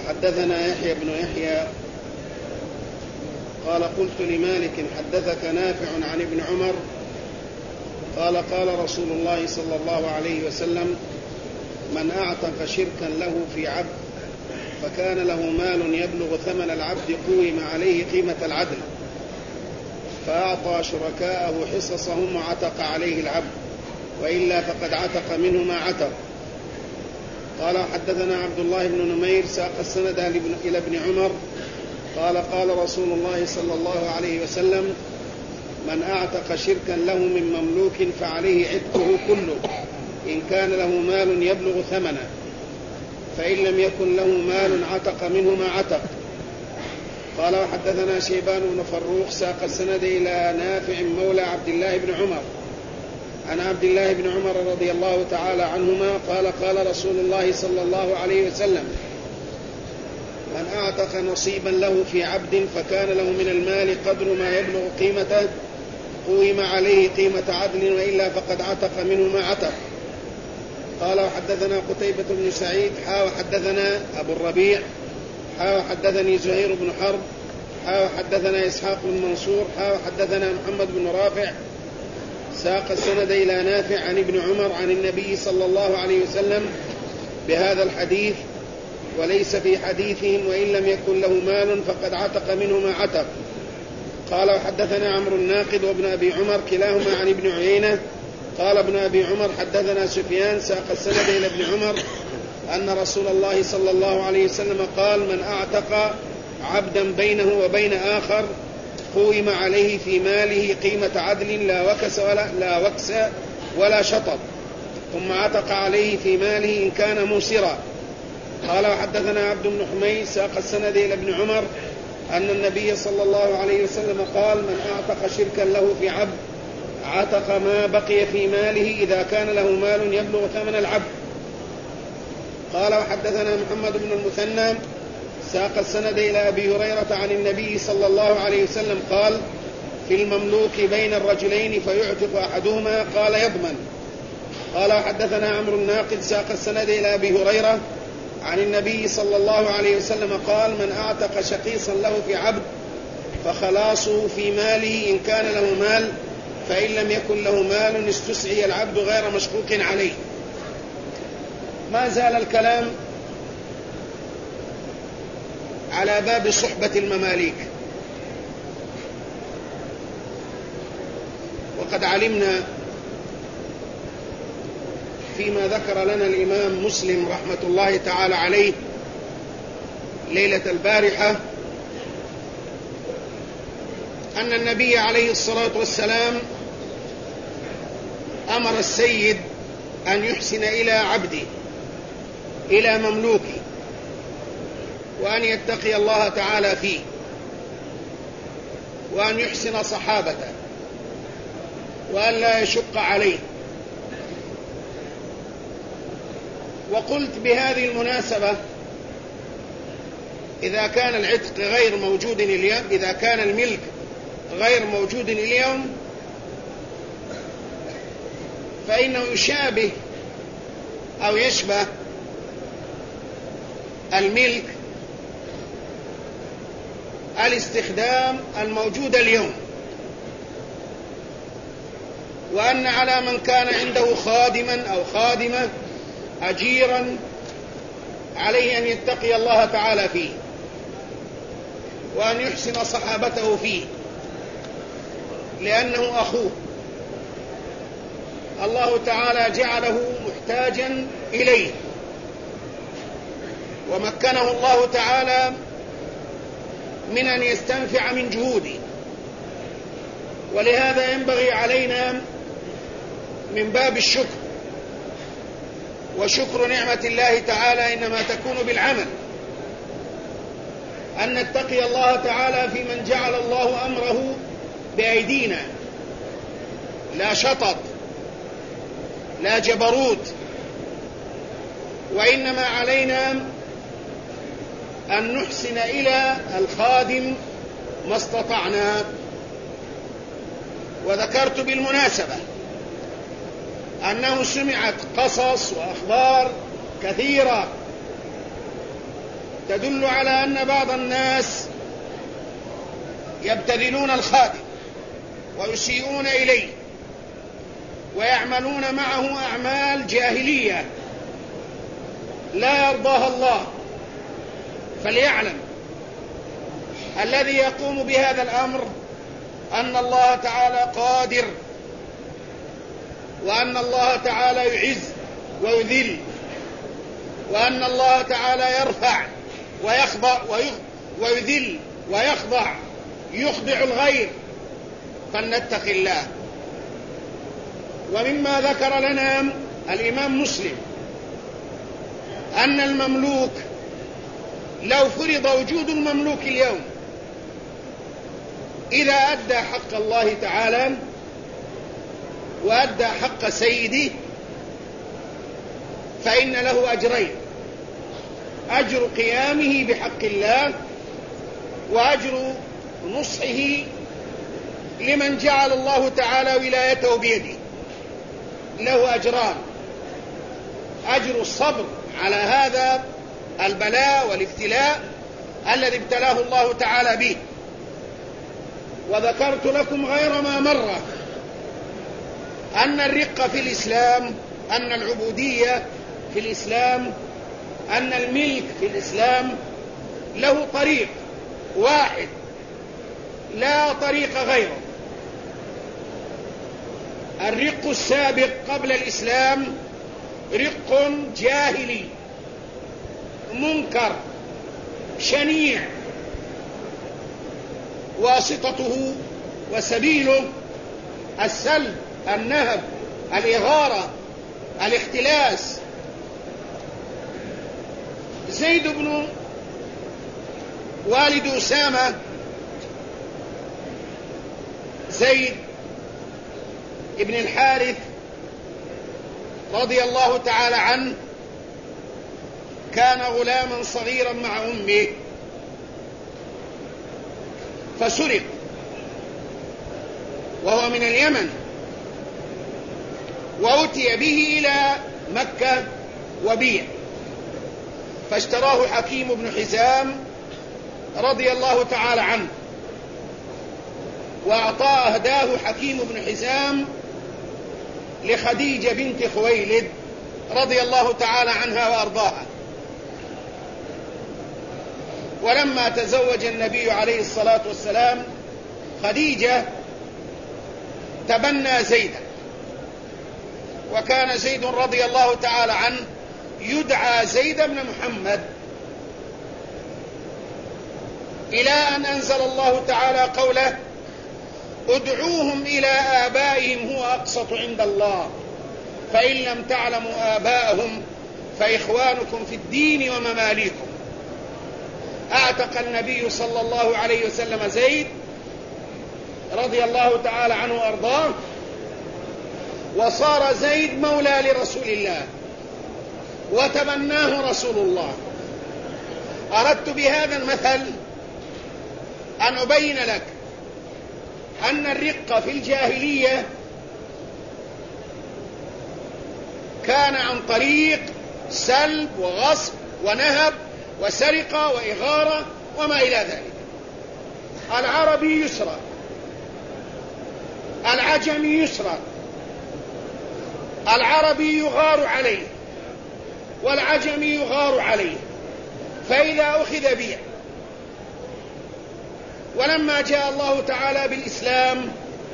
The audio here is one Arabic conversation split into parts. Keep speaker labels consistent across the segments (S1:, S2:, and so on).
S1: وحدثنا يحيى بن يحيى قال قلت لمالك حدثك نافع عن ابن عمر قال قال رسول الله صلى الله عليه وسلم من أعتق شركا له في عبد فكان له مال يبلغ ثمن العبد قوم عليه قيمة العدل فأعطى شركاءه حصصهم وعتق عليه العبد وإلا فقد عتق منه ما عتق. قال حدثنا عبد الله بن نمير ساق السند إلى ابن عمر قال قال رسول الله صلى الله عليه وسلم من أعتق شركا له من مملوك فعليه عتقه كله إن كان له مال يبلغ ثمنه فإن لم يكن له مال عتق منه ما عتق. قال وحدثنا شيبان بن فروخ ساق السند إلى نافع مولى عبد الله بن عمر عن عبد الله بن عمر رضي الله تعالى عنهما قال قال رسول الله صلى الله عليه وسلم من أعتق نصيبا له في عبد فكان له من المال قدر ما يبلغ قيمته قوم عليه قيمة عدل وإلا فقد عتق منه ما عتق. قال وحدثنا قتيبة بن سعيد وحدثنا أبو الربيع وحدثني زهير بن حرب وحدثنا إسحاق بن منصور وحدثنا محمد بن رافع ساق السند إلى نافع عن ابن عمر عن النبي صلى الله عليه وسلم بهذا الحديث وليس في حديثهم وإن لم يكن له مال فقد عتق منه ما عتق. قال وحدثنا عمرو الناقد وابن أبي عمر كلاهما عن ابن عيينة قال ابن أبي عمر حدثنا سفيان ساق السند إلى ابن عمر أن رسول الله صلى الله عليه وسلم قال من أعتق عبدا بينه وبين آخر قوم عليه في ماله قيمة عدل لا وكس ولا شطط ثم عتق عليه في ماله إن كان موسرا. قال وحدثنا عبد بن حميد ساق السند إلى ابن عمر أن النبي صلى الله عليه وسلم قال من أعتق شركا له في عبد عتق ما بقي في ماله إذا كان له مال يبلغ ثمن العبد. قال وحدثنا محمد بن المثنى ساق السند إلى أبي هريرة عن النبي صلى الله عليه وسلم قال في المملوك بين الرجلين فيعتق أحدهما قال يضمن. قال وحدثنا عمرو الناقد ساق السند إلى أبي هريرة عن النبي صلى الله عليه وسلم قال من أعتق شقيصا له في عبد فخلاصه في ماله إن كان له مال فإن لم يكن له مال استسعي العبد غير مشقوق عليه. ما زال الكلام على باب صحبة المماليك، وقد علمنا فيما ذكر لنا الإمام مسلم رحمة الله تعالى عليه ليلة البارحة أن النبي عليه الصلاة والسلام أمر السيد أن يحسن إلى عبده إلى مملوكه وأن يتقي الله تعالى فيه وأن يحسن صحابته وأن لا يشق عليه. وقلت بهذه المناسبة إذا كان العتق غير موجود اليوم، إذا كان الملك غير موجود اليوم فإنه يشابه أو يشبه الملك الاستخدام الموجود اليوم، وأن على من كان عنده خادما أو خادمة أجيرا عليه أن يتقي الله تعالى فيه وأن يحسن صحابته فيه لأنه أخوه الله تعالى جعله محتاجا إليه ومكنه الله تعالى من أن يستنفع من جهوده. ولهذا ينبغي علينا من باب الشكر، وشكر نعمة الله تعالى إنما تكون بالعمل، أن نتقي الله تعالى في من جعل الله أمره بأيدينا، لا شطط لا جبروت، وإنما علينا أن نحسن إلى الخادم ما استطعنا. وذكرت بالمناسبة أنه سمعت قصص وأخبار كثيرة تدل على أن بعض الناس يبتذلون الخادم ويسيئون إليه ويعملون معه أعمال جاهلية لا يرضاها الله. فليعلم الذي يقوم بهذا الأمر أن الله تعالى قادر، وأن الله تعالى يعز ويذل، وأن الله تعالى يرفع ويخضع ويذل ويخضع، يخضع الغير، فلنتق الله. ومما ذكر لنا الإمام مسلم أن المملوك لو فرض وجود المملوك اليوم إذا أدى حق الله تعالى وأدى حق سيده فإن له أجرين: أجر قيامه بحق الله، وأجر نصحه لمن جعل الله تعالى ولايته بيده. له أجران: أجر الصبر على هذا البلاء والابتلاء الذي ابتلاه الله تعالى به. وذكرت لكم غير ما مرة أن الرق في الإسلام، أن العبودية في الإسلام، أن الملك في الإسلام له طريق واحد لا طريق غيره. الرق السابق قبل الإسلام رق جاهلي منكر شنيع، واسطته وسبيله السلب، النهب، الإغارة، الاختلاس. زيد بن والد أسامة، زيد ابن الحارث رضي الله تعالى عنه، كان غلاما صغيرا مع أمه فسرق وهو من اليمن، وأتي به إلى مكة وبيع، فاشتراه حكيم بن حزام رضي الله تعالى عنه، أهداه حكيم بن حزام لخديجة بنت خويلد رضي الله تعالى عنها وأرضاها. ولما تزوج النبي عليه الصلاة والسلام خديجة تبنى زيدا، وكان زيد رضي الله تعالى عنه يدعى زيد بن محمد، إلى أن أنزل الله تعالى قوله: ادعوهم إلى آبائهم هو أقسط عند الله، فإن لم تعلموا آباءهم فإخوانكم في الدين ومماليكم. أعتق النبي صلى الله عليه وسلم زيد رضي الله تعالى عنه وأرضاه، وصار زيد مولى لرسول الله وتبناه رسول الله. أردت بهذا المثل أن أبين لك أن الرق في الجاهلية كان عن طريق سلب وغصب ونهب وسرقة وإغارة وما إلى ذلك. العربي يسرق، العجمي يسرق، العربي يغار عليه والعجمي يغار عليه، فإذا أخذ بيع. ولما جاء الله تعالى بالإسلام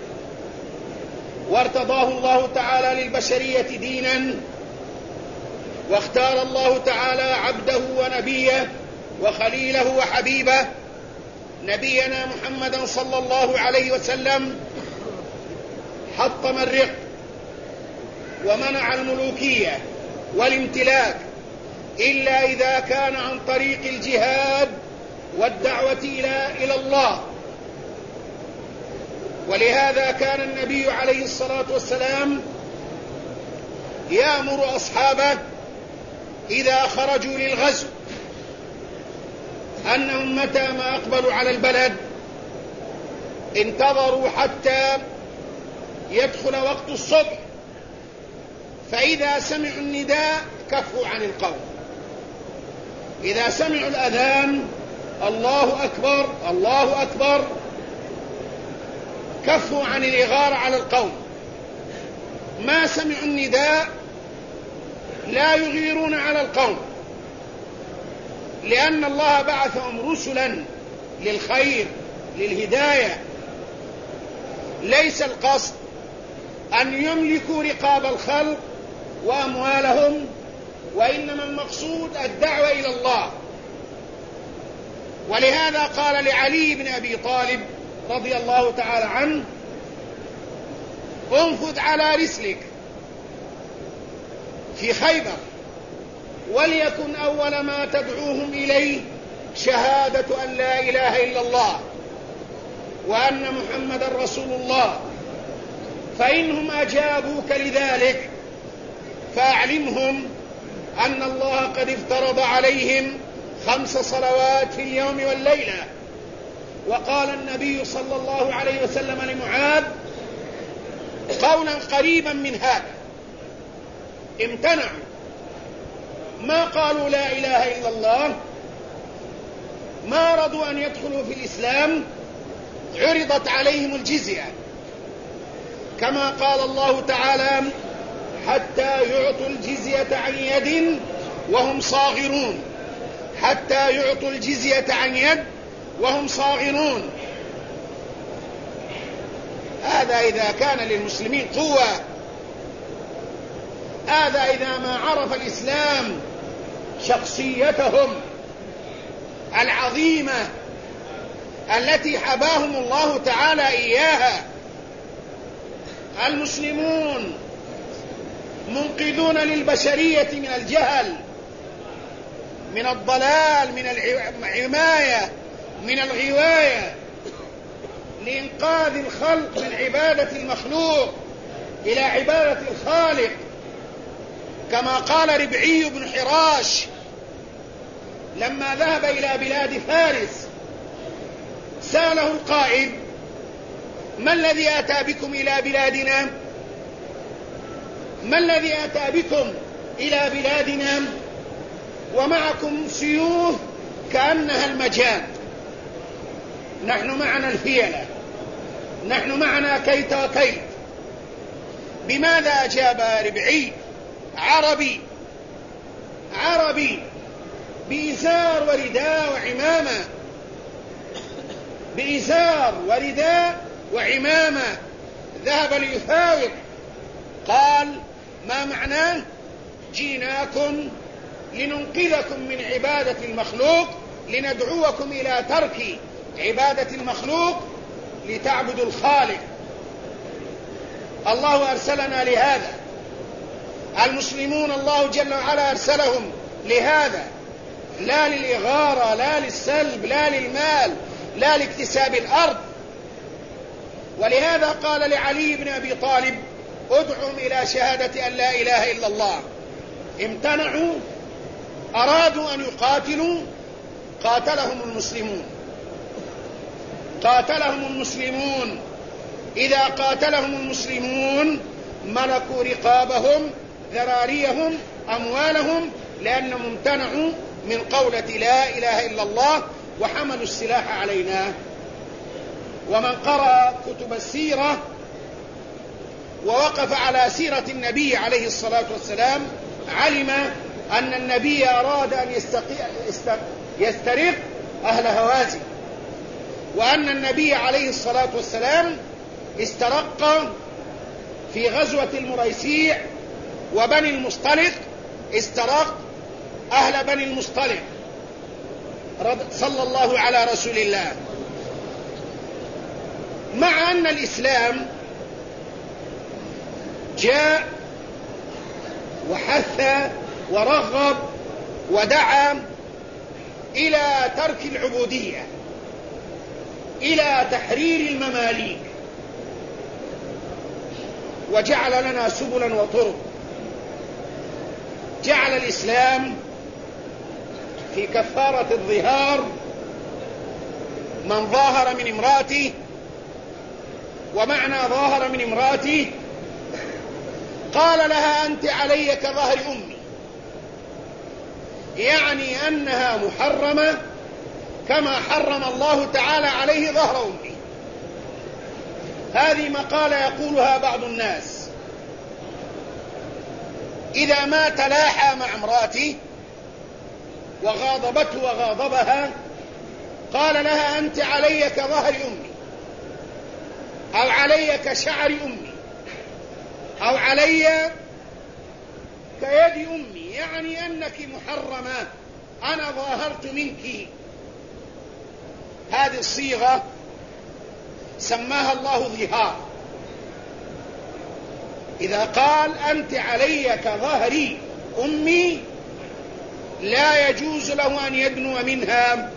S1: وارتضاه الله تعالى للبشرية دينا، واختار الله تعالى عبده ونبيه وخليله وحبيبه نبينا محمدا صلى الله عليه وسلم، حطم الرق ومنع الملوكية والامتلاك إلا إذا كان عن طريق الجهاد والدعوة إلى الله. ولهذا كان النبي عليه الصلاة والسلام يأمر أصحابه إذا خرجوا للغزو أنهم متى ما أقبلوا على البلد انتظروا حتى يدخل وقت الصبح، فإذا سمعوا النداء كفوا عن القوم، إذا سمعوا الأذان الله أكبر الله أكبر كفوا عن الإغارة على القوم، ما سمعوا النداء لا يغيرون على القوم، لأن الله بعثهم رسلا للخير للهداية. ليس القصد أن يملكوا رقاب الخلق وأموالهم، وإنما المقصود الدعوة إلى الله. ولهذا قال لعلي بن أبي طالب رضي الله تعالى عنه: انفذ على رسلك في خيبر، وليكن أول ما تدعوهم إليه شهادة أن لا إله إلا الله وأن محمدا رسول الله، فإنهم أجابوك لذلك فأعلمهم أن الله قد افترض عليهم 5 صلوات في اليوم والليلة. وقال النبي صلى الله عليه وسلم لمعاذ قولا قريبا من هذا: امتنعوا، ما قالوا لا إله إلا الله، ما رضوا أن يدخلوا في الإسلام، عرضت عليهم الجزية، كما قال الله تعالى: حتى يعطوا الجزية عن يد وهم صاغرون، حتى يعطوا الجزية عن يد وهم صاغرون. هذا إذا كان للمسلمين قوة، هذا إذا ما عرف الإسلام شخصيتهم العظيمة التي حباهم الله تعالى إياها. المسلمون منقذون للبشرية من الجهل، من الضلال، من العماية، من الغواية، لإنقاذ الخلق من عبادة المخلوق إلى عبادة الخالق، كما قال ربعي بن حراش لما ذهب إلى بلاد فارس، سأله القائد: ما الذي أتى بكم إلى بلادنا؟ ما الذي أتى بكم إلى بلادنا ومعكم سيوف كأنها المجان؟ نحن معنا الفيلة، نحن معنا كيت وكيت. بماذا أجاب ربعي؟ عربي بإزار ورداء وعمامة، بإزار ورداء وعمامة، ذهب ليفاوض. قال: ما معناه؟ جيناكم لننقذكم من عبادة المخلوق، لندعوكم إلى ترك عبادة المخلوق لتعبدوا الخالق. الله أرسلنا لهذا، المسلمون الله جل وعلا أرسلهم لهذا، لا للإغارة، لا للسلب، لا للمال، لا لاكتساب الأرض. ولهذا قال لعلي بن أبي طالب: ادعهم إلى شهادة أن لا إله إلا الله. امتنعوا، أرادوا أن يقاتلوا، قاتلهم المسلمون. إذا قاتلهم المسلمون ملكوا رقابهم، ذراريهم، أموالهم، لأنهم امتنعوا من قولة لا إله إلا الله وحملوا السلاح علينا. ومن قرأ كتب السيرة ووقف على سيرة النبي عليه الصلاة والسلام علم أن النبي أراد أن يسترق أهل هوازن، وأن النبي عليه الصلاة والسلام استرق في غزوة المريسيع وبني المصطلق، استرق أهل بني المصطلق صلى الله على رسول الله. مع أن الإسلام جاء وحث ورغب ودعا إلى ترك العبودية، إلى تحرير المماليك، وجعل لنا سبلا وطرق. جعل الإسلام في كفارة الظهار من ظاهر من امرأته، ومعنى ظاهر من امرأته قال لها: أنت علي كظهر أمي، يعني أنها محرمة كما حرم الله تعالى عليه ظهر أمه. هذه مقالة يقولها بعض الناس: إذا ما تلاحى مع امرأته وغاضبته وغاضبها قال لها: أنت علي كظهر أمي، أو علي كشعر أمي، أو علي كيد أمي، يعني أنك محرمة، أنا ظاهرت منك. هذه الصيغة سماها الله ظهار. إذا قال أنت علي كظهر أمي لا يجوز له أن يدنو منها،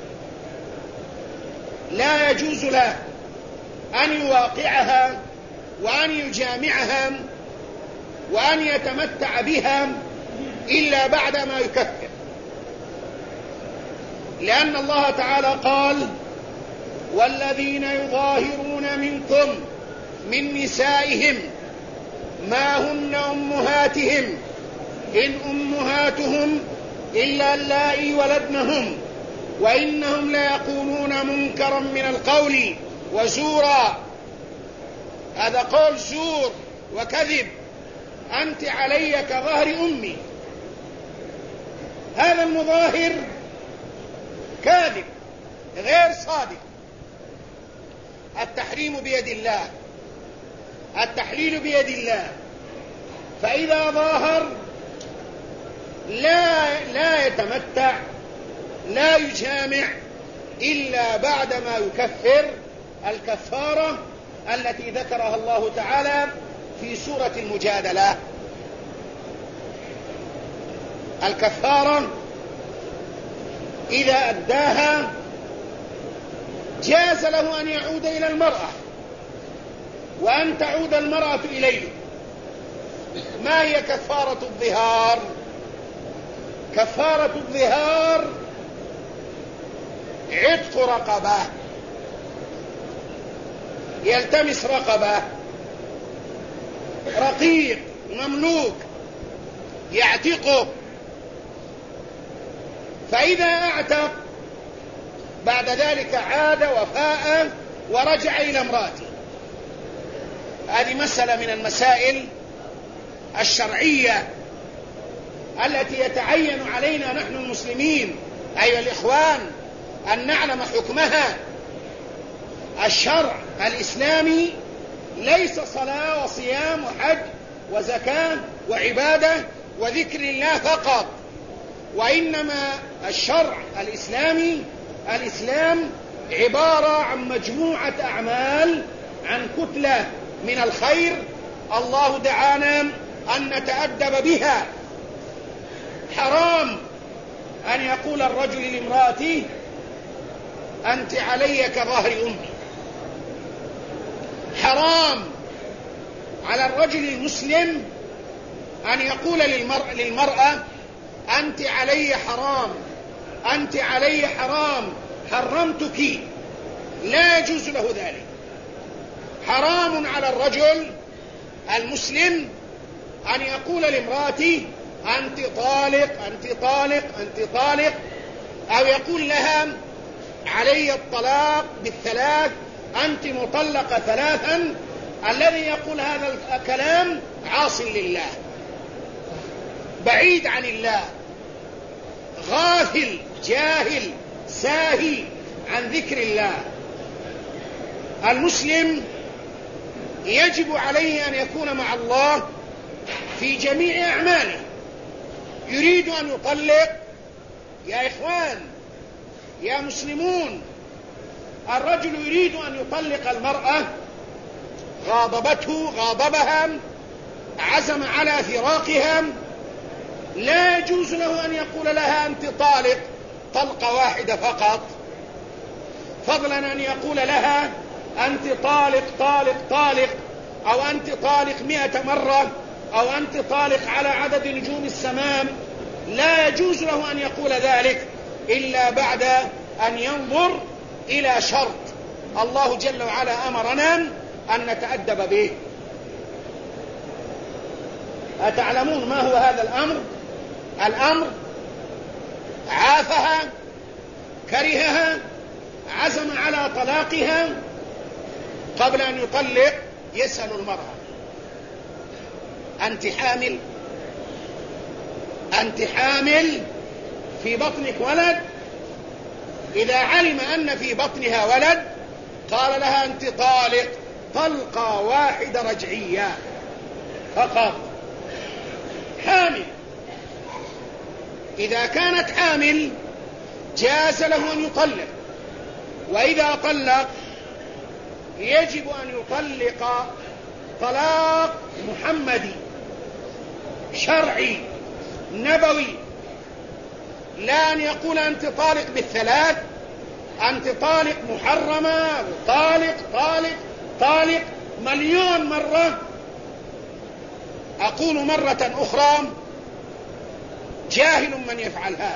S1: لا يجوز له أن يواقعها وأن يجامعها وأن يتمتع بها إلا بعدما يكفر، لأن الله تعالى قال: والذين يظاهرون منكم من نسائهم ما هن أمهاتهم إن أمهاتهم إلا اللائي ولدنهم وإنهم ليقولون منكرا من القول وزورا. هذا قول زور وكذب. أنت علي كظهر أمي، هذا المظاهر كاذب غير صادق. التحريم بيد الله، التحليل بيد الله، فإذا ظاهر لا يتمتع، لا يجامع إلا بعدما يكفر الكفارة التي ذكرها الله تعالى في سورة المجادلة. الكفارة إذا أداها جاز له أن يعود إلى المرأة وأن تعود المرأة إليه. ما هي كفارة الظهار؟ كفارة الظهار عتق رقبة، يلتمس رقبة، رقيق مملوك يعتقه، فإذا أعتق بعد ذلك عاد وفاء ورجع إلى امرأته. هذه مسألة من المسائل الشرعية التي يتعين علينا نحن المسلمين أيها الإخوان أن نعلم حكمها. الشرع الإسلامي ليس صلاة وصيام وحج وزكاة وعبادة وذكر الله فقط، وإنما الشرع الإسلامي الإسلام عبارة عن مجموعة أعمال، عن كتلة من الخير الله دعانا أن نتأدب بها. حرام أن يقول الرجل لامرأته: أنت علي كظهر أمي. حرام على الرجل المسلم أن يقول للمرأة: أنت علي حرام، أنت علي حرام، حرمتك. لا يجوز له ذلك. حرام على الرجل المسلم أن يقول لامرأته: أنت طالق، أنت طالق، أنت طالق، أو يقول لها: علي الطلاق بالثلاث، أنت مطلقة ثلاثا. الذي يقول هذا الكلام عاص لله، بعيد عن الله، غافل، جاهل، ساهي عن ذكر الله. المسلم يجب عليه أن يكون مع الله في جميع أعماله. يريد أن يطلق، يا إخوان يا مسلمون، الرجل يريد أن يطلق المرأة، غاضبته، غاضبها، عزم على فراقها، لا يجوز له أن يقول لها: أنت طالق طلقة واحدة فقط، فضلا أن يقول لها: أنت طالق طالق طالق، أو أنت طالق 100 مرة، أو أنت طالق على عدد نجوم السماء. لا يجوز له أن يقول ذلك إلا بعد أن ينظر إلى شرط الله جل وعلا أمرنا أن نتأدب به. أتعلمون ما هو هذا الأمر؟ الأمر عافها، كرهها، عزم على طلاقها، قبل أن يطلق يسأل المرأة: أنت حامل؟ أنت حامل؟ في بطنك ولد؟ إذا علم أن في بطنها ولد قال لها: أنت طالق طلقة واحدة رجعية فقط. حامل. إذا كانت حامل جاز له أن يطلق، وإذا طلق يجب أن يطلق طلاق محمدي شرعي نبوي، لا أن يقول أنت طالق بالثلاث، أنت طالق محرمة، طالق طالق طالق مليون مرة. أقول مرة أخرى: جاهل من يفعل هذا،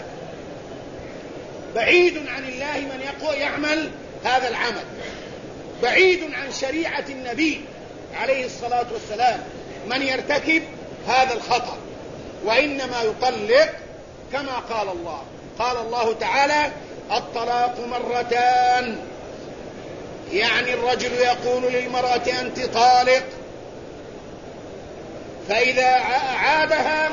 S1: بعيد عن الله من يعمل هذا العمل، بعيد عن شريعة النبي عليه الصلاة والسلام من يرتكب هذا الخطأ. وإنما يطلق كما قال الله. قال الله تعالى: الطلاق مرتان، يعني الرجل يقول للمرأة: أنت طالق، فإذا عادها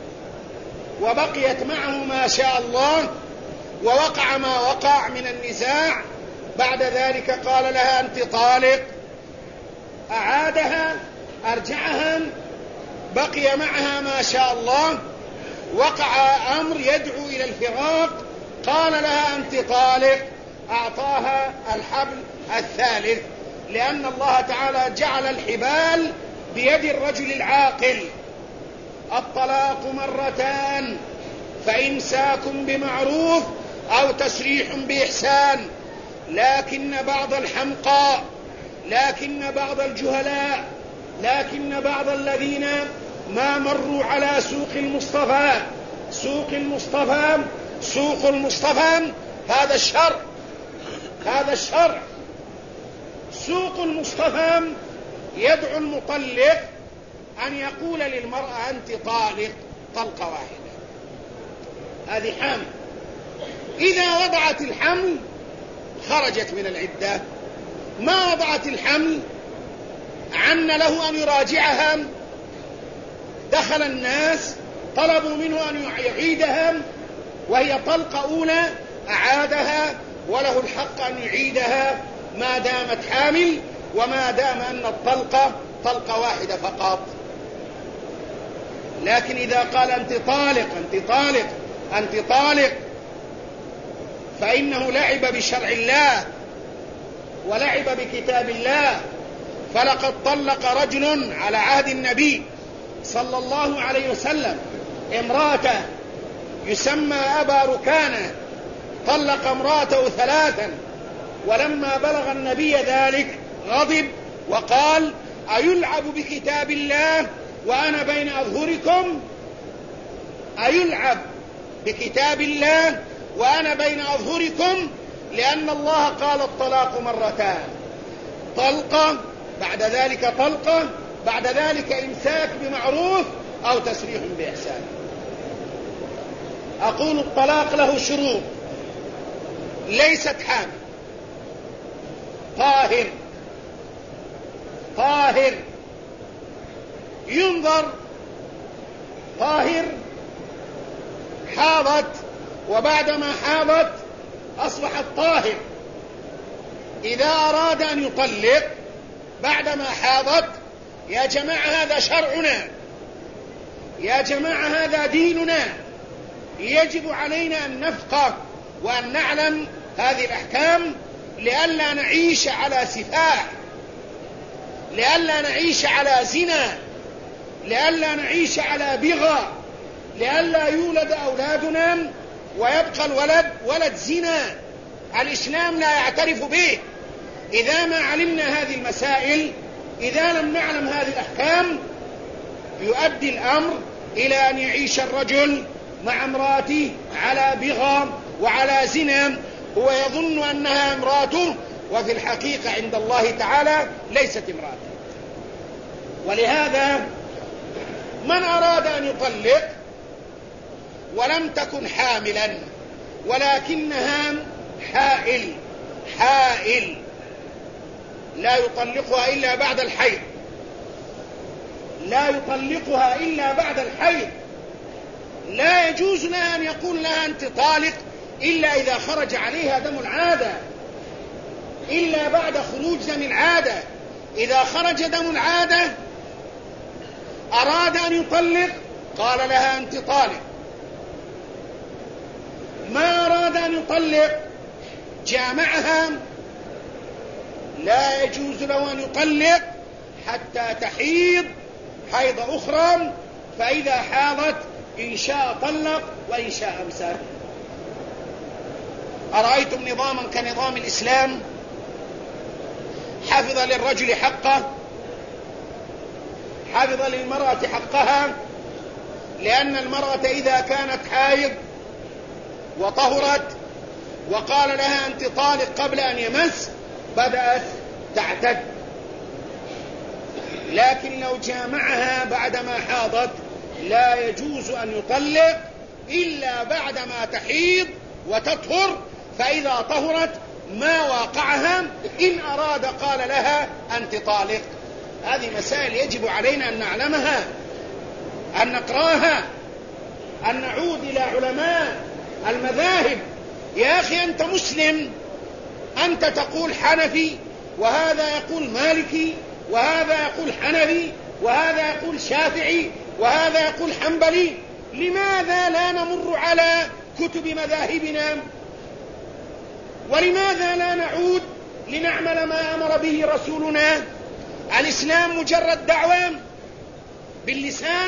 S1: وبقيت معه ما شاء الله ووقع ما وقع من النزاع، بعد ذلك قال لها: أنت طالق، أعادها، أرجعها، بقي معها ما شاء الله، وقع أمر يدعو إلى الفراق، قال لها: أنت طالق، أعطاها الحبل الثالث، لأن الله تعالى جعل الحبال بيد الرجل العاقل. الطلاق مرتان، فإمساك بمعروف أو تسريح بإحسان. لكن بعض الحمقى، لكن بعض الجهلاء، لكن بعض الذين ما مروا على سوق المصطفى، سوق المصطفى، سوق المصطفى، هذا الشرع، هذا الشرع. سوق المصطفى يدعو المطلق أن يقول للمرأة: أنت طالق طلقة واحدة. هذه حامل، إذا وضعت الحمل خرجت من العدة. ما وضعت الحمل عن له أن يراجعها، دخل الناس طلبوا منه أن يعيدها وهي طلقة أولى، أعادها، وله الحق أن يعيدها ما دامت حامل، وما دام أن الطلقة طلقة واحدة فقط. لكن إذا قال: أنت طالق، أنت طالق، أنت طالق، فإنه لعب بشرع الله ولعب بكتاب الله. فلقد طلق رجل على عهد النبي صلى الله عليه وسلم امرأته يسمى أبا ركانة، طلق امرأته 3، ولما بلغ النبي ذلك غضب وقال: أيلعب بكتاب الله وأنا بين أظهركم؟ أيلعب بكتاب الله وأنا بين أظهركم؟ لأن الله قال: الطلاق مرتان، طلقة بعد ذلك طلقة، بعد ذلك إمساك بمعروف أو تسريح بإحسان. أقول: الطلاق له شروط: ليست حامل، طاهر، طاهر، ينظر، طاهر، حاضت، وبعدما حاضت أصبحت طاهر. إذا أراد أن يطلق بعدما حاضت، يا جماعة هذا شرعنا، يا جماعة هذا ديننا، يجب علينا أن نفقه وأن نعلم هذه الأحكام، لئلا نعيش على سفاح، لئلا نعيش على زنا، لئلا نعيش على بغى، لئلا يولد أولادنا ويبقى الولد ولد زنا. الإسلام لا يعترف به. إذا ما علمنا هذه المسائل، إذا لم نعلم هذه الأحكام، يؤدي الأمر إلى أن يعيش الرجل مع امرأته على بغى وعلى زنا، هو يظن أنها امرأته، وفي الحقيقة عند الله تعالى ليست امرأته. ولهذا من أراد أن يطلق ولم تكن حاملا ولكنها حائل لا يطلقها إلا بعد الحيض، لا يطلقها إلا بعد الحيض. لا يجوز لها أن يقول لها أنت طالق إلا إذا خرج عليها دم العادة، إلا بعد خروج دم العادة. إذا خرج دم العادة أراد أن يطلق قال لها أنت طالق. ما أراد أن يطلق جامعها لا يجوز له أن يطلق حتى تحيض حيض أخرى، فإذا حاضت إن شاء طلق وإن شاء أمسك. أرأيتم نظاما كنظام الإسلام حفظ للرجل حقه، حفظ للمرأة حقها، لأن المرأة إذا كانت حائض وطهرت وقال لها أنت طالق قبل أن يمس بدأت تعتد. لكن لو جامعها بعدما حاضت لا يجوز أن يطلق إلا بعدما تحيض وتطهر، فإذا طهرت ما واقعها إن أراد قال لها أنت طالق. هذه مسائل يجب علينا أن نعلمها، أن نقراها، أن نعود إلى علماء المذاهب. يا أخي أنت مسلم، أنت تقول حنفي وهذا يقول مالكي وهذا يقول حنفي وهذا يقول شافعي وهذا يقول حنبلي، لماذا لا نمر على كتب مذاهبنا؟ ولماذا لا نعود لنعمل ما أمر به رسولنا؟ الإسلام مجرد دعوة باللسان،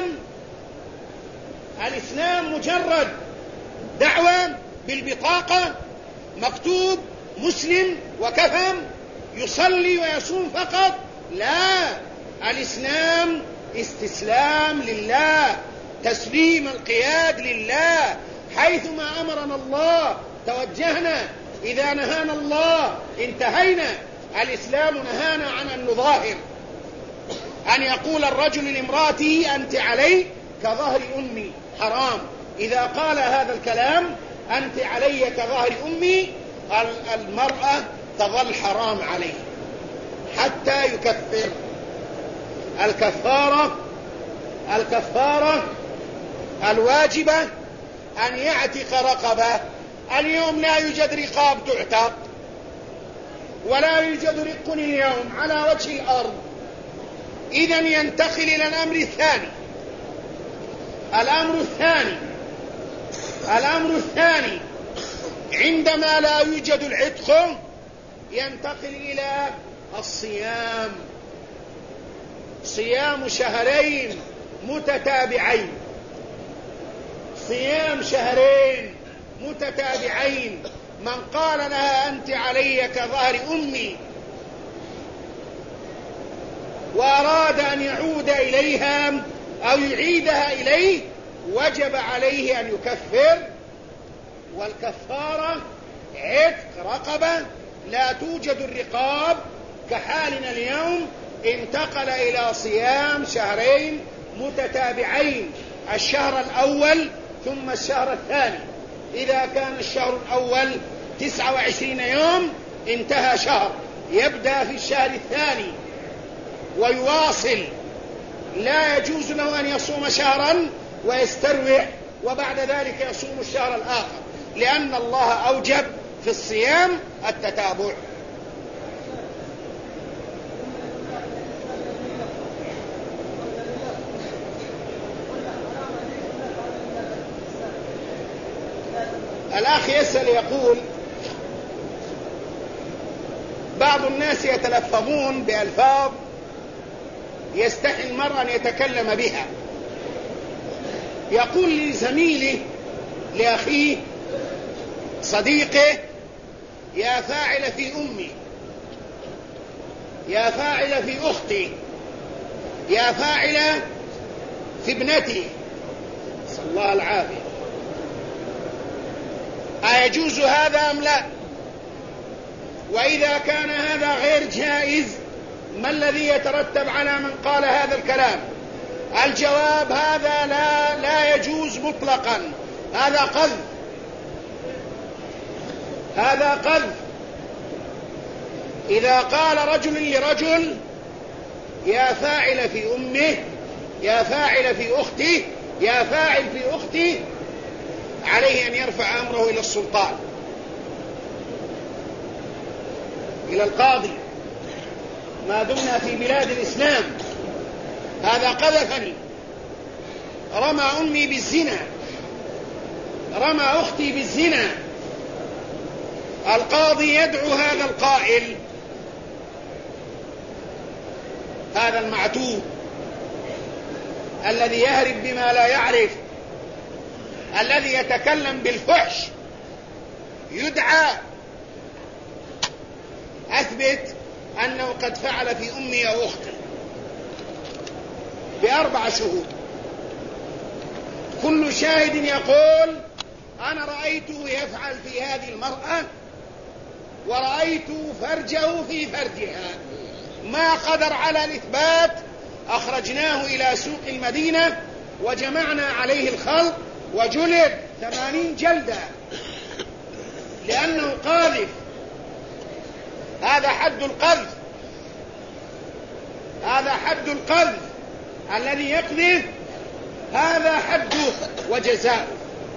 S1: الإسلام مجرد دعوة بالبطاقة، مكتوب مسلم وكفى، يصلي ويصوم فقط. لا، الإسلام استسلام لله، تسليم القياد لله، حيثما أمرنا الله توجهنا، إذا نهانا الله انتهينا. الإسلام نهانا عن أن نظاهر، أن يقول الرجل لامرأته أنت علي كظهر أمي، حرام. إذا قال هذا الكلام أنت علي كظهر أمي، المرأة تظل حرام عليه حتى يكفر. الكفارة الواجبة أن يعتق رقبة. اليوم لا يوجد رقاب تعتق، ولا يوجد رق اليوم على وجه الأرض. إذن ينتقل إلى الأمر الثاني. الأمر الثاني عندما لا يوجد العتق ينتقل إلى الصيام، صيام شهرين متتابعين، صيام شهرين متتابعين. من قال لها أنت علي كظهر أمي وأراد أن يعود إليها أو يعيدها إليه وجب عليه أن يكفر. والكفارة عتق رقبة. لا توجد الرقاب كحالنا اليوم، انتقل إلى صيام شهرين متتابعين، الشهر الأول ثم الشهر الثاني. إذا كان الشهر الأول 29 يوم انتهى شهر، يبدأ في الشهر الثاني ويواصل. لا يجوز له أن يصوم شهرا ويستروح وبعد ذلك يصوم الشهر الآخر، لأن الله أوجب في الصيام التتابع. الأخ يسأل يقول بعض الناس يتلفظون بألفاظ يستحي المرء أن يتكلم بها. يقول لزميله لأخيه صديقه يا فاعل في أمي، يا فاعل في أختي، يا فاعل في ابنتي، نسأل الله العافية. أيجوز هذا أم لا؟ وإذا كان هذا غير جائز ما الذي يترتب على من قال هذا الكلام؟ الجواب هذا لا يجوز مطلقا، هذا قذف، هذا قذف. إذا قال رجل لرجل يا فاعل في أمه، يا فاعل في أخته، يا فاعل في أختي، عليه أن يرفع أمره إلى السلطان، إلى القاضي، ما دمنا في بلاد الإسلام. هذا قذفني، رمى أمي بالزنا، رمى أختي بالزنا. القاضي يدعو هذا القائل، هذا المعتوه الذي يهرب بما لا يعرف، الذي يتكلم بالفحش، يدعى أثبت أنه قد فعل في أمي أو أختي ب4 شهود. كل شاهد يقول أنا رأيته يفعل في هذه المرأة ورأيت فرجه في فرجها. ما قدر على الإثبات، أخرجناه إلى سوق المدينة وجمعنا عليه الخلق وجلد 80 جلدة لأنه قاذف. هذا حد القذف، هذا حد القذف. الذي يقذف هذا حده وجزاؤه.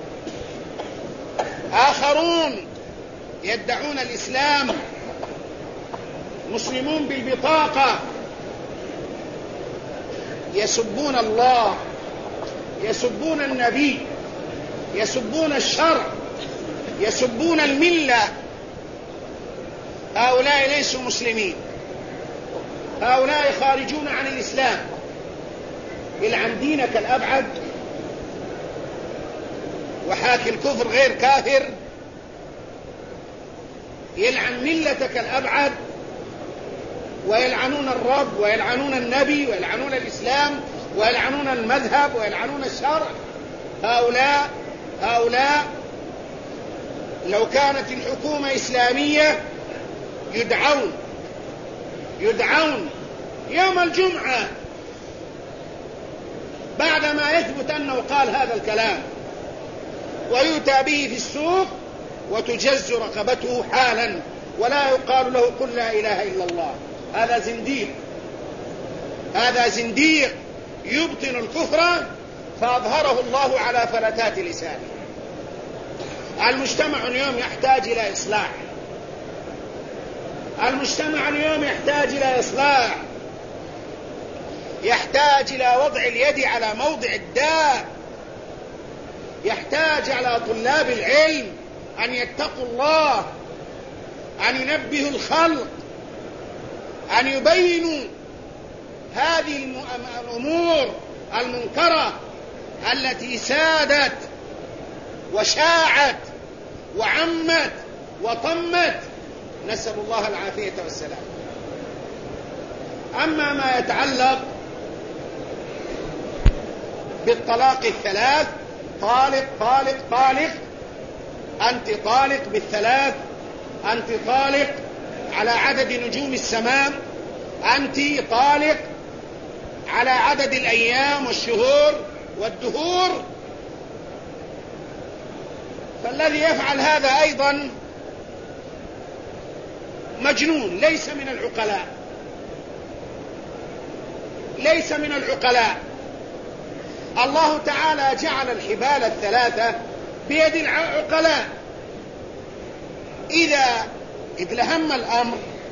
S1: آخرون يدعون الإسلام، مسلمون بالبطاقة، يسبون الله، يسبون النبي، يسبون الشرع، يسبون الملة. هؤلاء ليسوا مسلمين، هؤلاء خارجون عن الإسلام. يلعن دينك الأبعد وحاكي الكفر غير كافر، يلعن ملتك الأبعد، ويلعنون الرب ويلعنون النبي ويلعنون الإسلام ويلعنون المذهب ويلعنون الشرع. هؤلاء لو كانت الحكومة إسلامية يدعون يوم الجمعة بعدما يثبت أنه قال هذا الكلام، ويؤتى به في السوق وتجز رقبته حالا، ولا يقال له قل لا إله إلا الله. هذا زنديق، هذا زنديق يبطن الكفر فأظهره الله على فلتات لسانه. المجتمع اليوم يحتاج إلى إصلاح، المجتمع اليوم يحتاج إلى إصلاح، يحتاج إلى وضع اليد على موضع الداء، يحتاج على طلاب العلم أن يتقوا الله، أن ينبهوا الخلق، أن يبينوا هذه الأمور المنكرة التي سادت وشاعت وعمت وطمت، نسأل الله العافية والسلام. أما ما يتعلق بالطلاق الثلاث، طالق طالق طالق، أنت طالق بالثلاث، أنت طالق على عدد نجوم السماء، أنت طالق على عدد الأيام والشهور والدهور. فالذي يفعل هذا أيضا مجنون، ليس من العقلاء، ليس من العقلاء. الله تعالى جعل الحبال الثلاثة بيد العقلاء. إذ لهم الأمر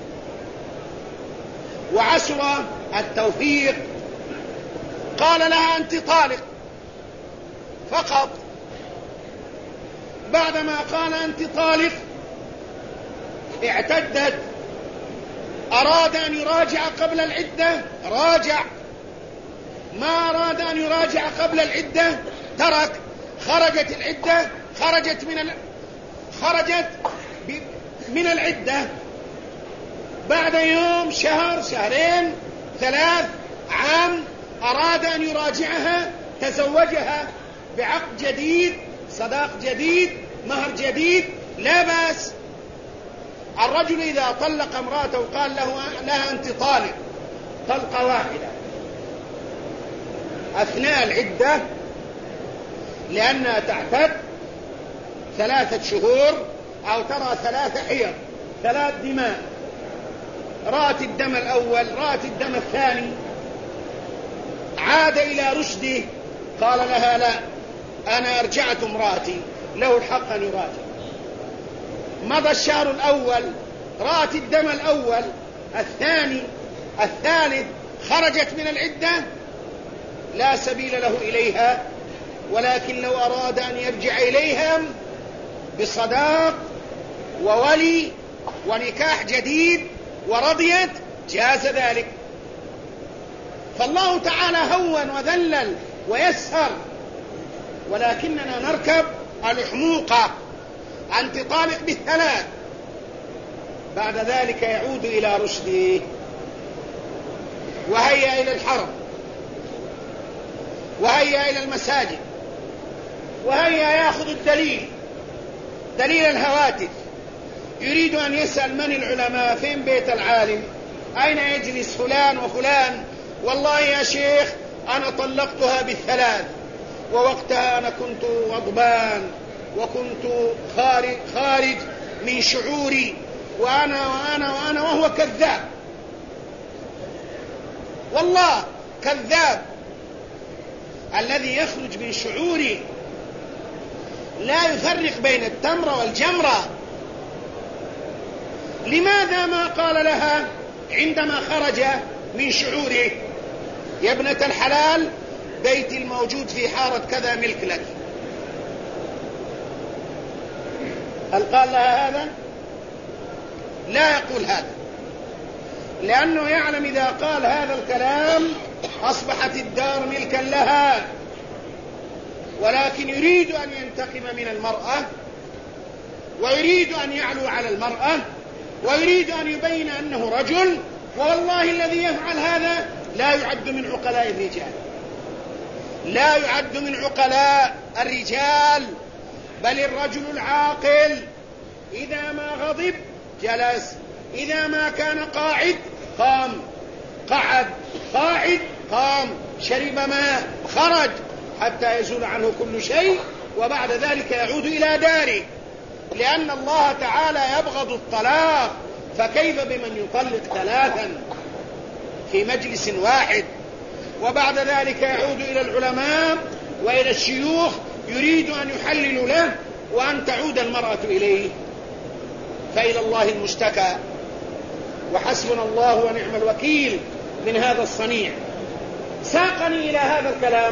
S1: وعسر التوفيق قال لها أنت طالق فقط. بعدما قال أنت طالق اعتدت، أراد أن يراجع قبل العدة راجع، ما أراد أن يراجع قبل العدة ترك. خرجت العدة، خرجت من العدة بعد يوم، شهر، شهرين، 3، عام، أراد أن يراجعها، تزوجها بعقد جديد، صداق جديد، مهر جديد، لا بأس. الرجل إذا طلق امرأته وقال لها أنت طالق طلقة واحدة أثناء العدة، لأنها تعتد 3 شهور أو ترى 3 حيض، 3 دماء، رأت الدم الأول، رأت الدم الثاني، عاد إلى رشده، قال لها لا، أنا أرجعت امرأتي، له الحق أن يراجع. مضى الشهر الأول، رأت الدم الأول، الثاني، الثالث، خرجت من العدة، لا سبيل له إليها، ولكن لو أراد أن يرجع إليها بصداق وولي ونكاح جديد ورضيت جاز ذلك. فالله تعالى هون وذلل ويسر، ولكننا نركب الحموقة. أنت طالق ب3، بعد ذلك يعود إلى رشده، وهيا إلى الحرم، وهيا إلى المساجد، وهيا يأخذ الدليل، دليل الهواتف، يريد أن يسأل من العلماء، فين بيت العالم، أين يجلس فلان وفلان، والله يا شيخ أنا طلقتها ب3، ووقتها أنا كنت غضبان وكنت خارج من شعوري، وأنا وهو كذاب، والله كذاب. الذي يخرج من شعوري لا يفرق بين التمرة والجمرة. لماذا ما قال لها عندما خرج من شعوره يا ابنة الحلال بيتي الموجود في حارة كذا ملك لك؟ هل قال لها هذا؟ لا يقول هذا، لأنه يعلم إذا قال هذا الكلام أصبحت الدار ملكا لها، ولكن يريد أن ينتقم من المرأة، ويريد أن يعلو على المرأة، ويريد أن يبين أنه رجل. والله الذي يفعل هذا لا يعد من عقلاء الرجال، لا يعد من عقلاء الرجال، بل الرجل العاقل إذا ما غضب جلس، إذا ما كان قاعد قام، قعد، قاعد قام، شرب ماء، خرج، حتى يزول عنه كل شيء، وبعد ذلك يعود إلى داره، لأن الله تعالى يبغض الطلاق، فكيف بمن يطلق 3 في مجلس واحد؟ وبعد ذلك يعود إلى العلماء وإلى الشيوخ، يريد أن يحللوا له وأن تعود المرأة إليه، فإلى الله المشتكى، وحسبنا الله ونعم الوكيل من هذا الصنيع. ساقني إلى هذا الكلام،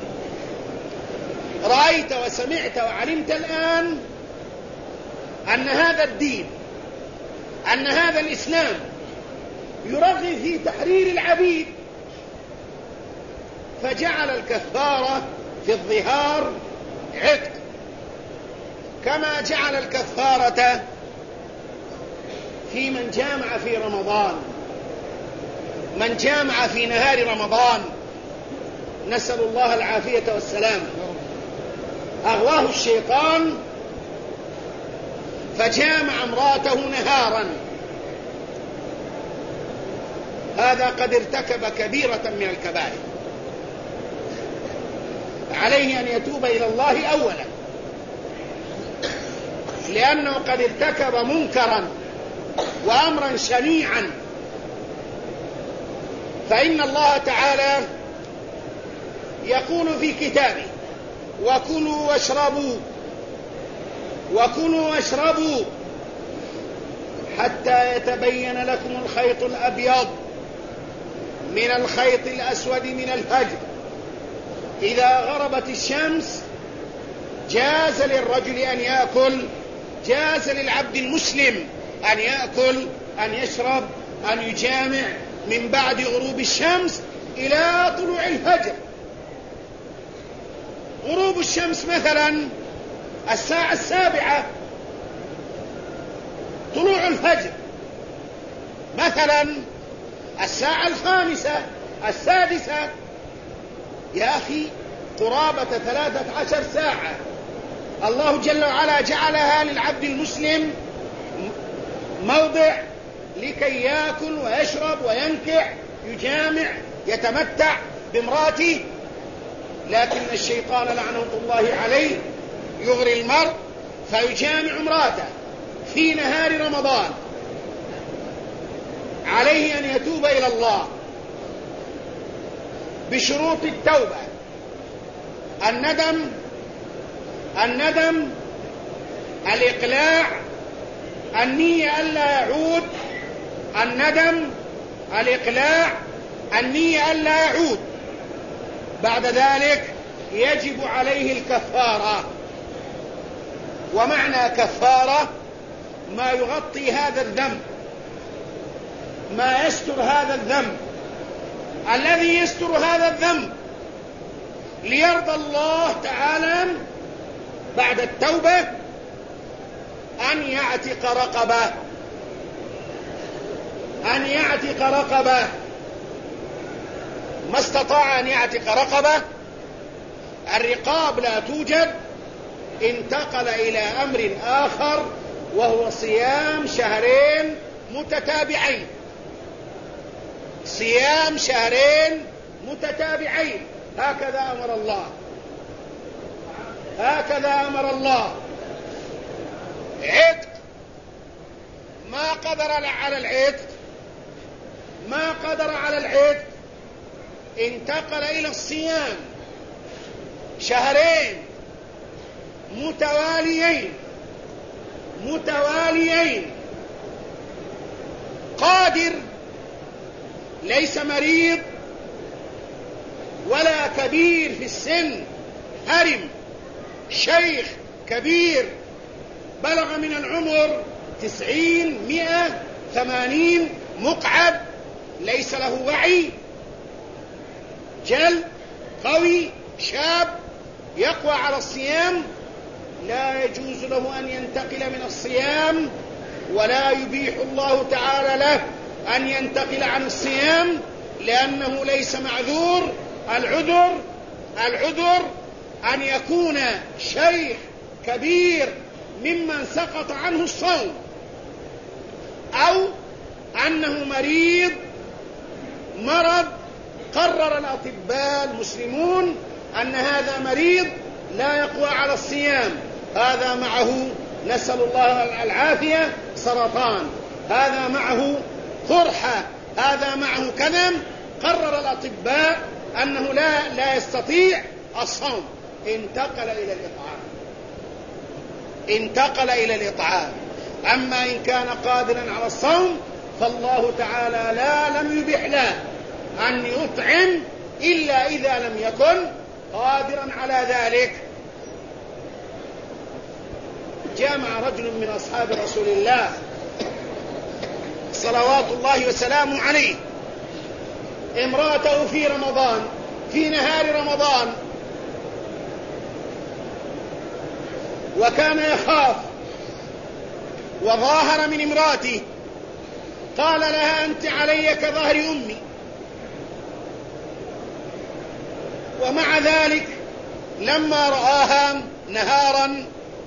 S1: رأيت وسمعت وعلمت الآن أن هذا الدين، أن هذا الإسلام يرغب في تحرير العبيد، فجعل الكفارة في الظهار عتق، كما جعل الكفارة في من جامع في رمضان، من جامع في نهار رمضان، نسأل الله العافية والسلام، أغواه الشيطان فجامع امرأته نهارا، هذا قد ارتكب كبيرة من الكبائر، عليه أن يتوب إلى الله أولا، لأنه قد ارتكب منكرا وأمرا شنيعا. فإن الله تعالى يقول في كتابه: وكلوا واشربوا، وكلوا واشربوا حتى يتبين لكم الخيط الأبيض من الخيط الأسود من الفجر، إذا غربت الشمس جاز للرجل أن يأكل، جاز للعبد المسلم أن يأكل، أن يشرب، أن يجامع من بعد غروب الشمس إلى طلوع الفجر. غروب الشمس مثلا 7:00، طلوع الفجر مثلا 5:00 6:00. يا أخي قرابة 13 ساعة الله جل وعلا جعلها للعبد المسلم موضع لكي يأكل ويشرب وينكح، يجامع، يتمتع بامرأته. لكن الشيطان لعنة الله عليه يغري المرء فيجامع امرأته في نهار رمضان عليه أن يتوب إلى الله بشروط التوبة: الندم، الإقلاع، النية ألا يعود. الندم، الإقلاع، النية ألا يعود. بعد ذلك يجب عليه الكفارة. ومعنى كفارة ما يغطي هذا الذنب، ما يستر هذا الذنب. الذي يستر هذا الذنب ليرضى الله تعالى بعد التوبة أن يعتق رقبة. ما استطاع أن يعتق رقبة، الرقاب لا توجد، انتقل إلى أمر آخر وهو صيام شهرين متتابعين. صيام شهرين متتابعين، هكذا أمر الله، هكذا أمر الله. عتق، ما قدر على العتق، ما قدر على العتق، انتقل إلى الصيام شهرين متواليين. قادر، ليس مريض ولا كبير في السن، هرم، شيخ كبير بلغ من العمر 90 100 80، مقعد، ليس له وعي، جل، قوي، شاب، يقوى على الصيام، لا يجوز له أن ينتقل من الصيام، ولا يبيح الله تعالى له أن ينتقل عن الصيام، لأنه ليس معذور. العذر أن يكون شيخ كبير ممن سقط عنه الصوم، أو أنه مرض قرر الأطباء المسلمون أن هذا مريض لا يقوى على الصيام، هذا معه، نسأل الله العافية، سرطان، هذا معه قرحة، هذا معه كذا، قرر الأطباء أنه لا يستطيع الصوم، انتقل إلى الإطعام. أما إن كان قادرا على الصوم فالله تعالى لم يبح له أن يطعم إلا إذا لم يكن قادرا على ذلك. جامع رجل من أصحاب رسول الله صلوات الله وسلامه عليه امرأته في رمضان، في نهار رمضان، وكان يخاف وظاهر من امرأته، قال لها: أنت علي كظهر أمي. ومع ذلك لما رآها نهارا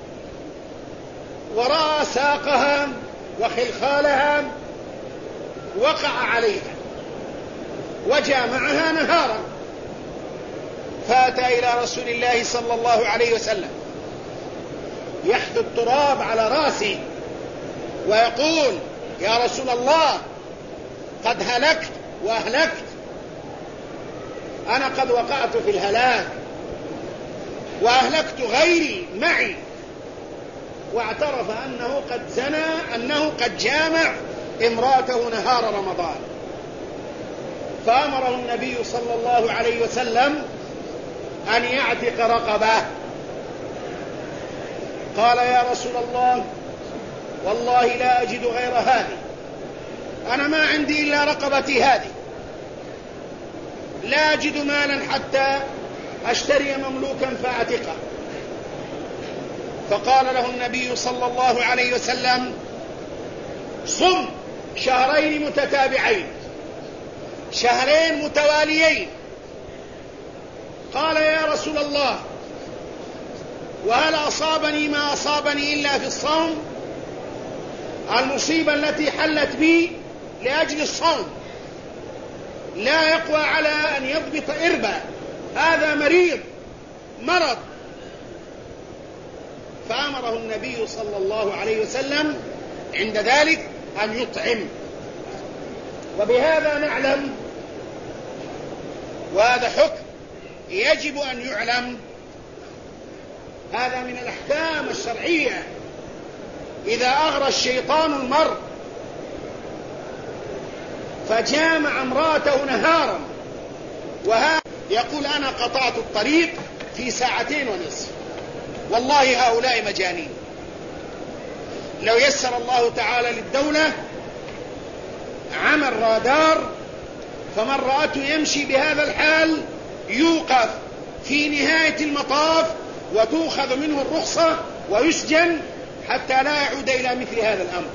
S1: ورأى ساقها وخلخالها وقع عليها وجامعها نهارا، فأتى إلى رسول الله صلى الله عليه وسلم يحث التراب على رأسه ويقول: يا رسول الله، قد هلكت وأهلكت، أنا قد وقعت في الهلاك وأهلكت غيري معي. واعترف أنه قد زنى، أنه قد جامع امرأته نهار رمضان. فأمره النبي صلى الله عليه وسلم أن يعتق رقبة. قال: يا رسول الله، والله لا أجد غير هذه، أنا ما عندي إلا رقبتي هذه، لا أجد مالا حتى أشتري مملوكا فأعتقه. فقال له النبي صلى الله عليه وسلم: صم شهرين متتابعين، شهرين متواليين. قال: يا رسول الله، وهل أصابني ما أصابني إلا في الصوم؟ المصيبة التي حلت بي لأجل الصوم، لا يقوى على أن يضبط إربا، هذا مرض. فأمره النبي صلى الله عليه وسلم عند ذلك أن يطعم. وبهذا نعلم، وهذا حكم يجب أن يعلم، هذا من الأحكام الشرعية. إذا أغرى الشيطان المرء فجامع امرأته نهارا، وهذا يقول أنا قطعت الطريق في 2.5 ساعة، والله هؤلاء مجانين. لو يسر الله تعالى للدولة عمل رادار، فمن رأته يمشي بهذا الحال يوقف في نهاية المطاف وتؤخذ منه الرخصة ويسجن حتى لا يعود إلى مثل هذا الأمر.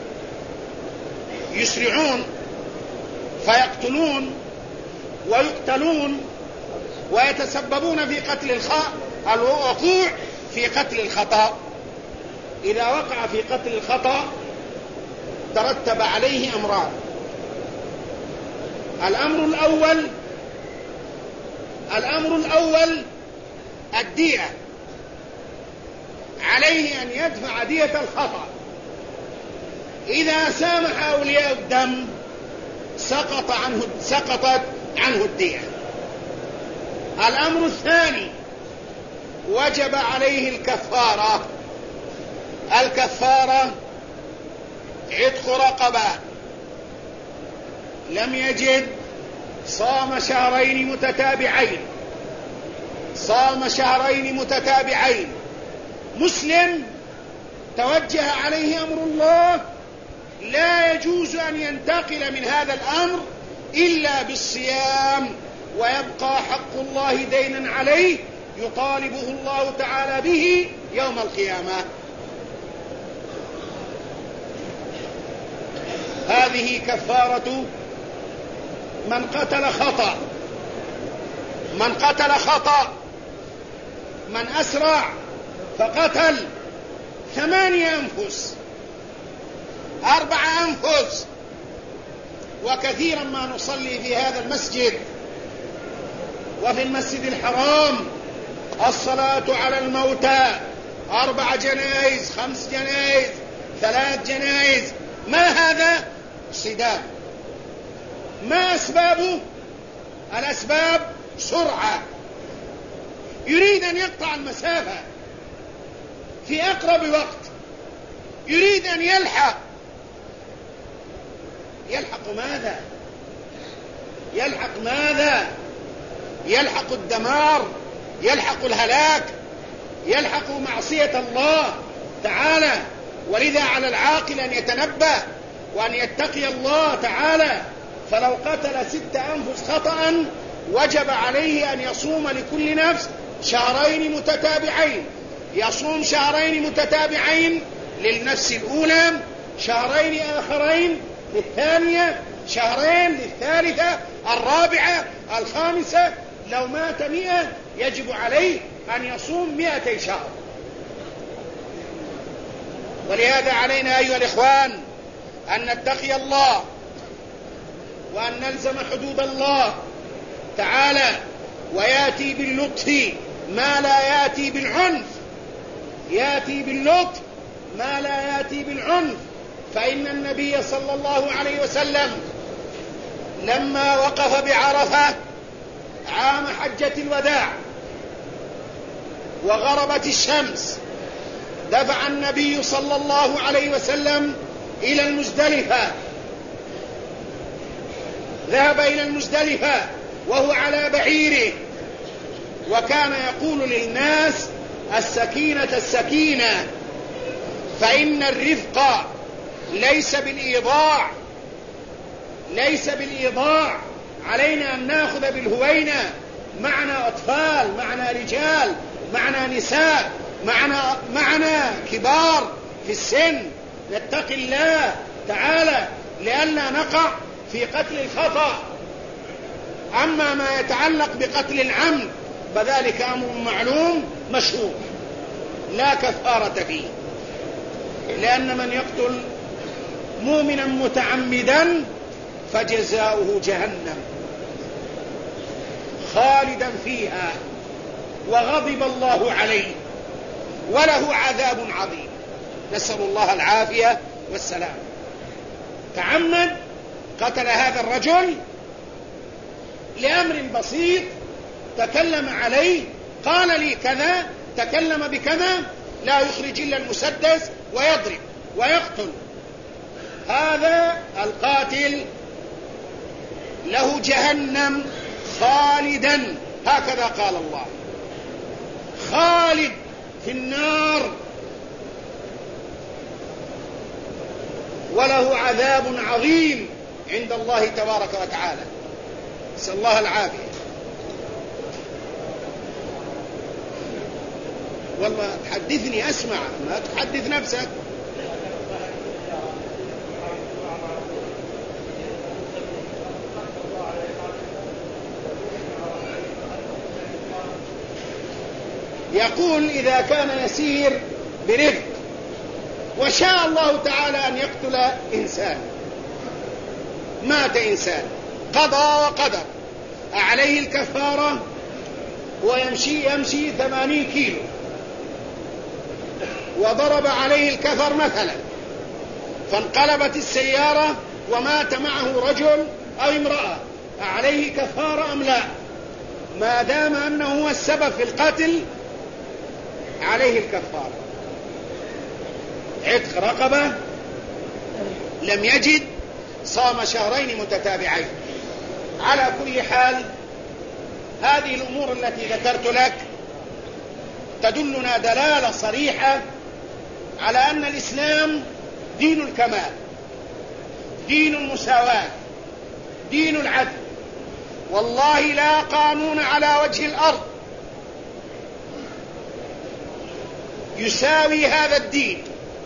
S1: يسرعون فيقتلون ويقتلون ويتسببون في قتل الوقوع في قتل الخطأ. إذا وقع في قتل الخطأ ترتب عليه أمران. الأمر الأول الدية، عليه أن يدفع دية الخطأ. إذا سامح أولياء الدم سقطت عنه الدية. الأمر الثاني وجب عليه الكفارة. الكفارة عتق رقبة، لم يجد صام شهرين متتابعين. مسلم توجه عليه أمر الله، لا يجوز أن ينتقل من هذا الأمر إلا بالصيام، ويبقى حق الله دينا عليه يطالبه الله تعالى به يوم القيامة. هذه كفارة من قتل خطأ. من أسرع فقتل 8 أنفس 4 أنفس. وكثيرا ما نصلي في هذا المسجد وفي المسجد الحرام الصلاة على الموتى 4 جنائز 5 جنائز 3 جنائز. ما هذا؟ صدام. ما أسبابه؟ الأسباب سرعة، يريد أن يقطع المسافة في أقرب وقت، يريد أن يلحق ماذا؟ يلحق الدمار، يلحق الهلاك، يلحق معصية الله تعالى. ولذا على العاقل أن يتنبه وأن يتقي الله تعالى. فلو قتل 6 أنفس خطأ وجب عليه أن يصوم لكل نفس 2 متتابعين. يصوم 2 متتابعين للنفس الأولى، 2 آخرين للثانية، 2 للثالثة، الرابعة، الخامسة. لو مات 100 يجب عليه أن يصوم 200 شهر. ولهذا علينا أيها الإخوان أن نتقي الله وأن نلزم حدود الله تعالى، ويأتي باللطف ما لا يأتي بالعنف. يأتي باللطف ما لا يأتي بالعنف. فإن النبي صلى الله عليه وسلم لما وقف بعرفة عام حجة الوداع وغربت الشمس، دفع النبي صلى الله عليه وسلم إلى المزدلفة، ذهب إلى المزدلفة وهو على بعيره، وكان يقول للناس السكينة السكينة، فإن الرفق ليس بالإيضاع، علينا أن نأخذ بالهوينة. معنا أطفال، معنا رجال، معنا نساء، معنا كبار في السن. نتقي الله تعالى لئلا نقع في قتل الخطأ. أما ما يتعلق بقتل العمد فذلك أمر معلوم مشهور لا كفارة فيه، لأن من يقتل مؤمنا متعمدا فجزاؤه جهنم خالدا فيها وغضب الله عليه وله عذاب عظيم. نسأل الله العافية والسلام. تعمد قتل هذا الرجل لأمر بسيط، تكلم عليه، قال لي كذا، تكلم بكذا، لا يخرج إلا المسدس ويضرب ويقتل. هذا القاتل له جهنم خالدا، هكذا قال الله، خالد في النار، وله عذاب عظيم عند الله تبارك وتعالى، نسأل الله العافية. والله حدثني أسمع، ما تحدث نفسك. يقول إذا كان يسير برفق وشاء الله تعالى أن يقتل إنسان، مات إنسان، قضى وقدر، عليه الكفارة، ويمشي 80 كيلو، وضرب عليه الكفر مثلا، فانقلبت السيارة ومات معه رجل أو امرأة، عليه كفارة أم لا؟ ما دام أنه هو السبب في القتل عليه الكفارة. عتق رقبة، لم يجد، صام شهرين متتابعين. على كل حال، هذه الأمور التي ذكرت لك تدلنا دلالة صريحة على أن الإسلام دين الكمال، دين المساواة، دين العدل. والله لا قانون على وجه الأرض يساوي هذا الدين.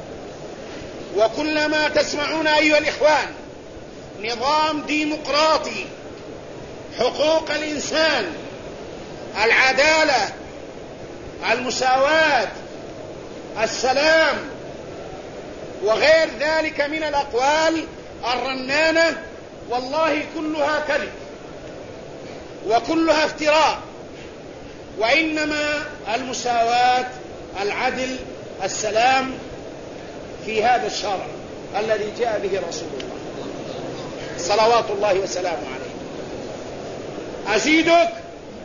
S1: وكلما تسمعون أيها الإخوان نظام ديمقراطي، حقوق الإنسان، العدالة، المساواة، السلام، وغير ذلك من الأقوال الرنانة، والله كلها كذب وكلها افتراء. وإنما المساواة، العدل، السلام في هذا الشرع الذي جاء به رسول الله صلوات الله وسلامه عليه. أزيدك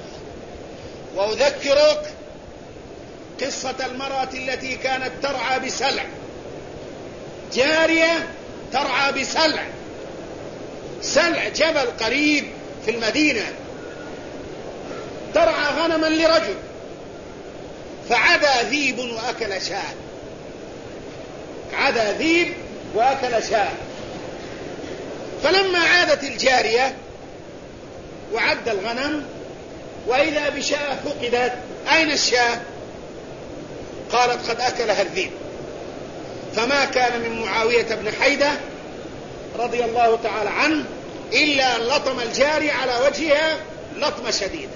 S1: وأذكرك قصة المرأة التي كانت ترعى بسلع، جارية ترعى بسلع، سلع جبل قريب في المدينة، ترعى غنما لرجل، فعدا ذيب وأكل شاة، عدا ذيب وأكل شاة. فلما عادت الجارية وعد الغنم وإذا بشاة فقدت، أين الشاة؟ قالت قد أكلها الذيب. فما كان من معاوية بن حيدة رضي الله تعالى عنه إلا أن لطم الجارية على وجهها لطمة شديدة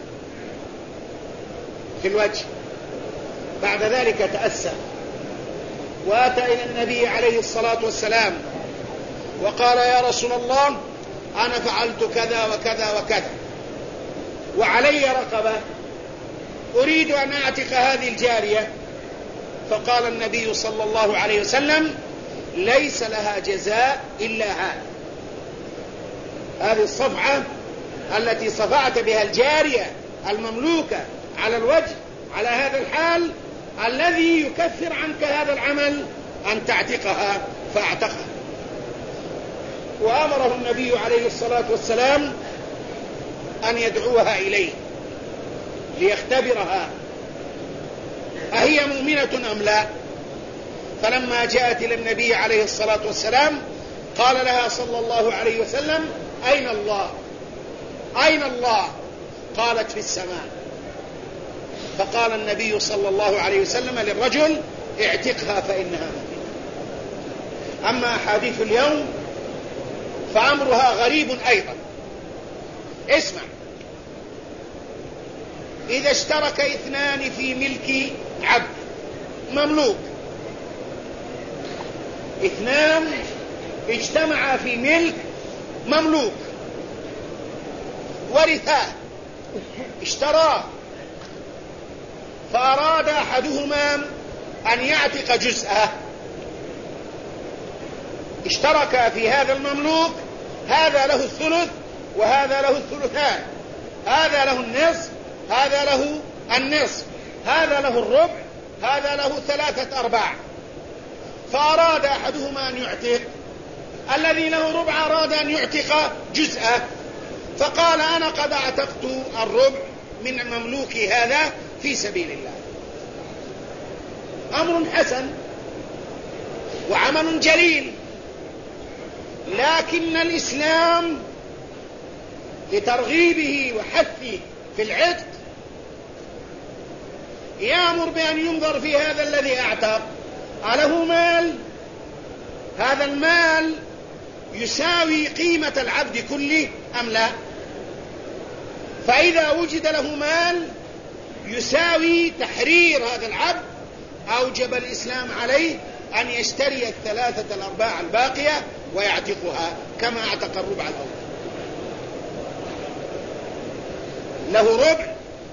S1: في الوجه. بعد ذلك تأسف وأتى إلى النبي عليه الصلاة والسلام وقال يا رسول الله أنا فعلت كذا وكذا وكذا وعلي رقبة أريد أن أعتق هذه الجارية. فقال النبي صلى الله عليه وسلم ليس لها جزاء إلا هذه الصفعة التي صفعت بها الجارية المملوكة على الوجه على هذا الحال الذي يكفر عنك هذا العمل أن تعتقها، فاعتقها. وأمره النبي عليه الصلاة والسلام أن يدعوها إليه ليختبرها أهي مؤمنة أم لا. فلما جاءت إلى النبي عليه الصلاة والسلام قال لها صلى الله عليه وسلم أين الله؟ أين الله؟ قالت في السماء. فقال النبي صلى الله عليه وسلم للرجل اعتقها فإنها مؤمنة. أما أحاديث اليوم فأمرها غريب أيضا. اسمع، إذا اشترك اثنان في ملك عبد مملوك، اثنان اجتمعا في ملك مملوك ورثاه، اشتراه، فأراد أحدهما أن يعتق جزءه اشتركا في هذا المملوك، هذا له الثلث وهذا له الثلثان، هذا له النصف هذا له النصف، هذا له الربع هذا له 3/4. فأراد أحدهما أن يعتق، الذي له ربع أراد أن يعتق جزءه، فقال أنا قد اعتقت الربع من مملوكي هذا في سبيل الله. أمر حسن وعمل جليل، لكن الإسلام لترغيبه وحثه في العتق يأمر بأن ينظر في هذا الذي اعتق أله مال، هذا المال يساوي قيمة العبد كله أم لا؟ فإذا وجد له مال يساوي تحرير هذا العبد، أوجب الإسلام عليه أن يشتري 3/4 الباقية ويعتقها كما اعتق الربع الأول. له ربع،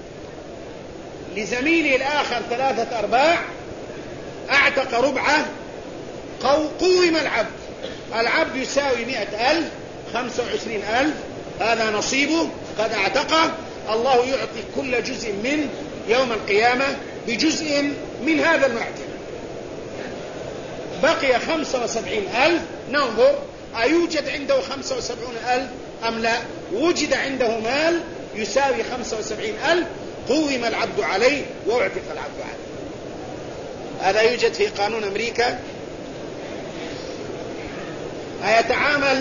S1: لزميله الآخر 3/4، اعتق ربعه، قوم العبد يساوي 100,000، 25,000، هذا نصيبه قد اعتقه، الله يعطي كل جزء منه يوم القيامة بجزء من هذا المعتق. بقي 75,000، ننظر أيوجد عنده 75,000 أم لا؟ وجد عنده مال يساوي 75,000، قوم العبد عليه واعتق العبد عليه. هذا يوجد في قانون أمريكا. أيتعامل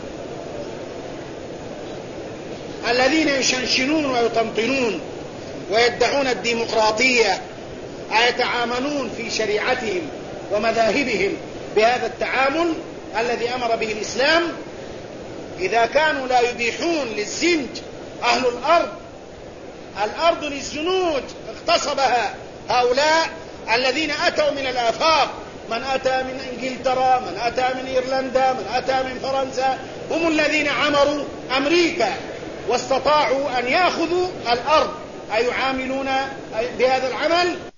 S1: الذين يشنشنون ويطنطنون ويدعون الديمقراطية أيتعاملون في شريعتهم ومذاهبهم بهذا التعامل الذي أمر به الإسلام؟ إذا كانوا لا يبيحون للزنج أهل الأرض للزنوج اغتصبها هؤلاء الذين أتوا من الآفاق، من أتى من إنجلترا، من أتى من إيرلندا، من أتى من فرنسا، هم الذين عمروا أمريكا واستطاعوا أن يأخذوا الأرض. أيعاملون بهذا العمل